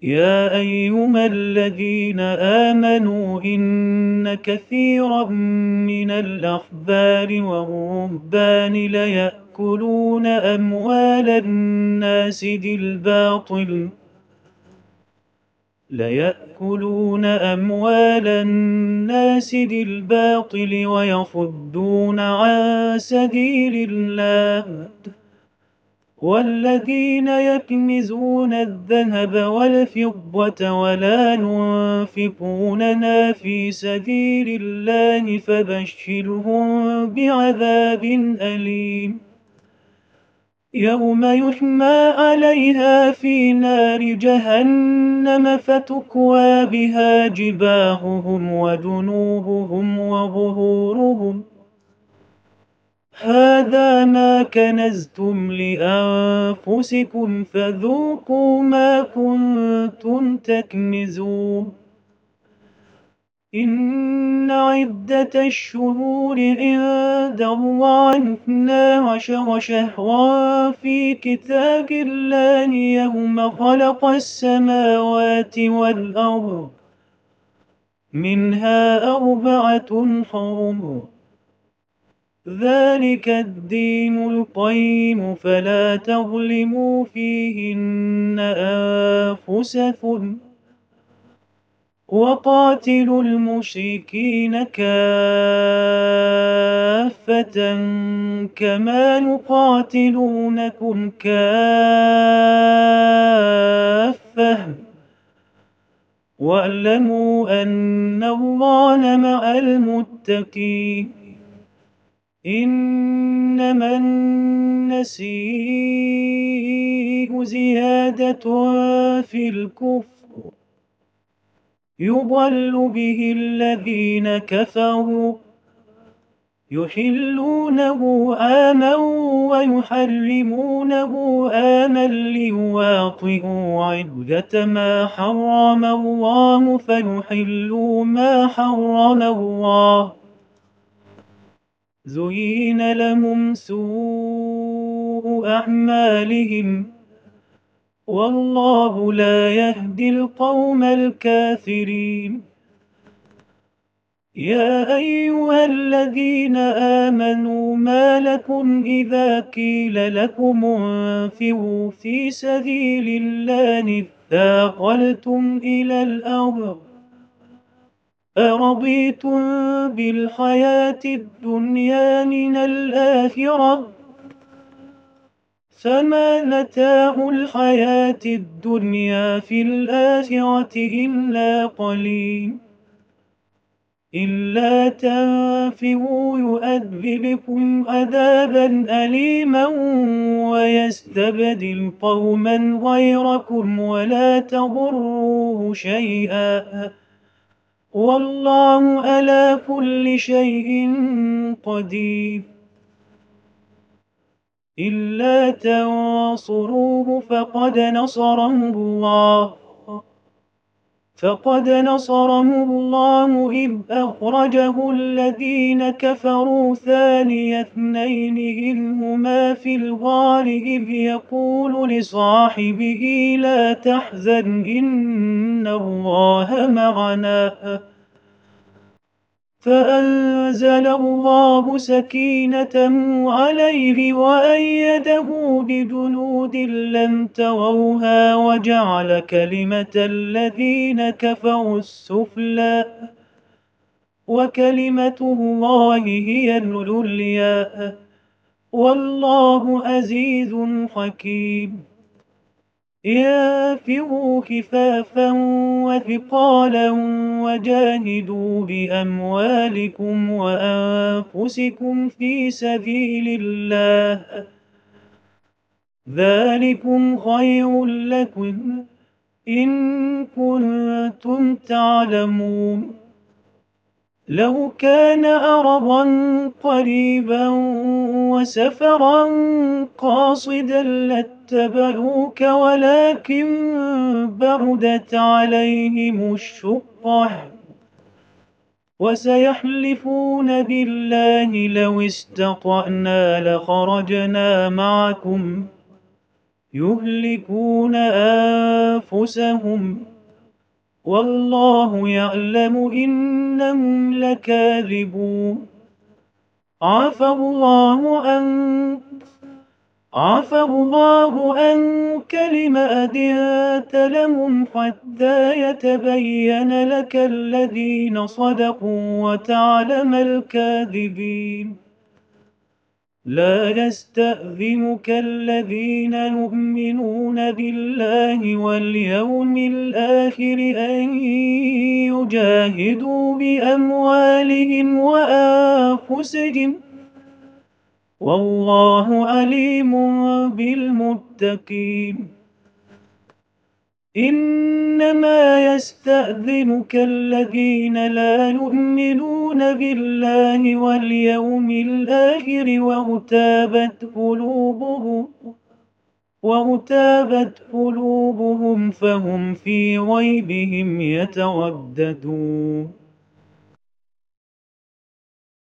يا أيها الذين آمنوا إن كثيرا من الأحبار والرهبان ليأكلون أموال الناس بالباطل ويصدون عن سبيل الله. والذين يكنزون الذهب والفضة ولا ينفقونها في سبيل الله فبشرهم بعذاب أليم يوم يحمى عليها في نار جهنم فتكوى بها جباههم وجنوبهم وظهورهم هذا ما كنزتم لأنفسكم فذوقوا ما كنتم تكنزون. إن عدة الشهور عند الله 12 شهرا في كتاب الله يوم خلق السماوات والأرض منها 4 حرم ذلك الدين القيم فلا تظلموا فيهن أنفسكم وقاتلوا المشركين كافة كما يقاتلونكم كافة واعلموا أن الله مع المتقين. إنما النسيء زيادة في الكفر يضل به الذين كفروا يحلونه عاما ويحرمونه عاما ليواطئوا عدة ما حرم الله فيحلوا ما حرم الله. زين لهم سوء أعمالهم والله لا يهدي القوم الكافرين. يا أيها الذين آمنوا ما لكم إذا قيل لكم انفروا في سبيل الله اثاقلتم إلى الأرض أرضيتم بالحياة الدنيا من الآخرة فما متاع الحياة الدنيا في الآخرة إلا قليل. إلا تنفروا يؤذبكم عذابا أليما ويستبدل قوما غيركم ولا تضروه شيئا والله على كل شيء قدير. إلا تنصروه فقد نصره الله إذ أخرجه الذين كفروا ثاني اثنين إذ هما في الغار إذ يقول لصاحبه لا تحزن إن الله معنا فأنزل الله سكينته عليه وأيده بجنود لم تروها وجعل كلمة الذين كفروا السفلى وكلمة الله هي العليا والله عزيز حكيم. انفروا خفافا وثقالا وجاهدوا بأموالكم وأنفسكم في سبيل الله ذلكم خير لكم إن كنتم تعلمون. لو كان أرضا قريبا وسفرا قاصدا لاتبعوك ولكن بعدت عليهم الشقة وسيحلفون بالله لو استطعنا لخرجنا معكم يهلكون أنفسهم والله يعلم إنهم لكاذبون. عفى الله عنك لم أذنت لهم حتى يتبين لك الذين صدقوا وتعلم الكاذبين. لا يستأذنك الذين يؤمنون بالله واليوم الآخر أن يجاهدوا بأموالهم وأنفسهم والله عليم بالمتقين. إنما يستأذنك الذين لا يؤمنون بالله واليوم الآخر وارتابت قلوبهم فهم في ريبهم يترددون.